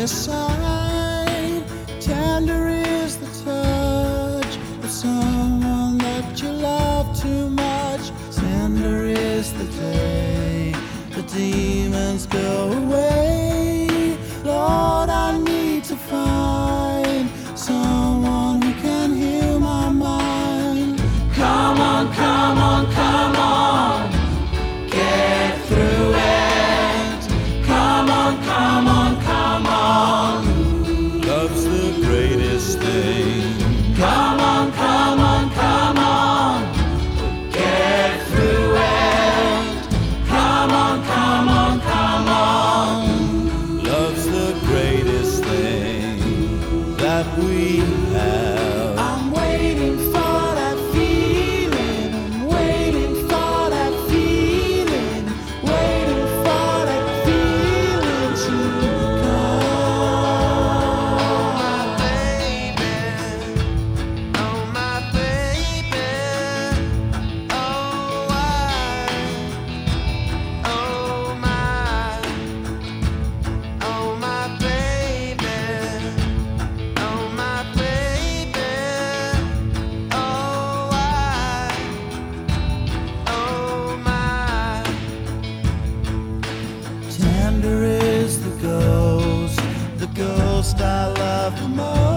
side. Tender is the touch of someone that you love too much. Tender is the day the demons go away. Lord, I need to find someone who can heal my mind. Come on, come on, come on, get through it. Come on, come on, come on. Love's the greatest thing. Come on, come on, come on, get through it. Come on, come on, come on. Love's the greatest thing that we have. I'm waiting for that feeling. I'm waiting for that feeling. Waiting for that feeling to come. Baby, oh my baby, oh my baby, oh my baby, oh my. Tender is the ghost I love the most.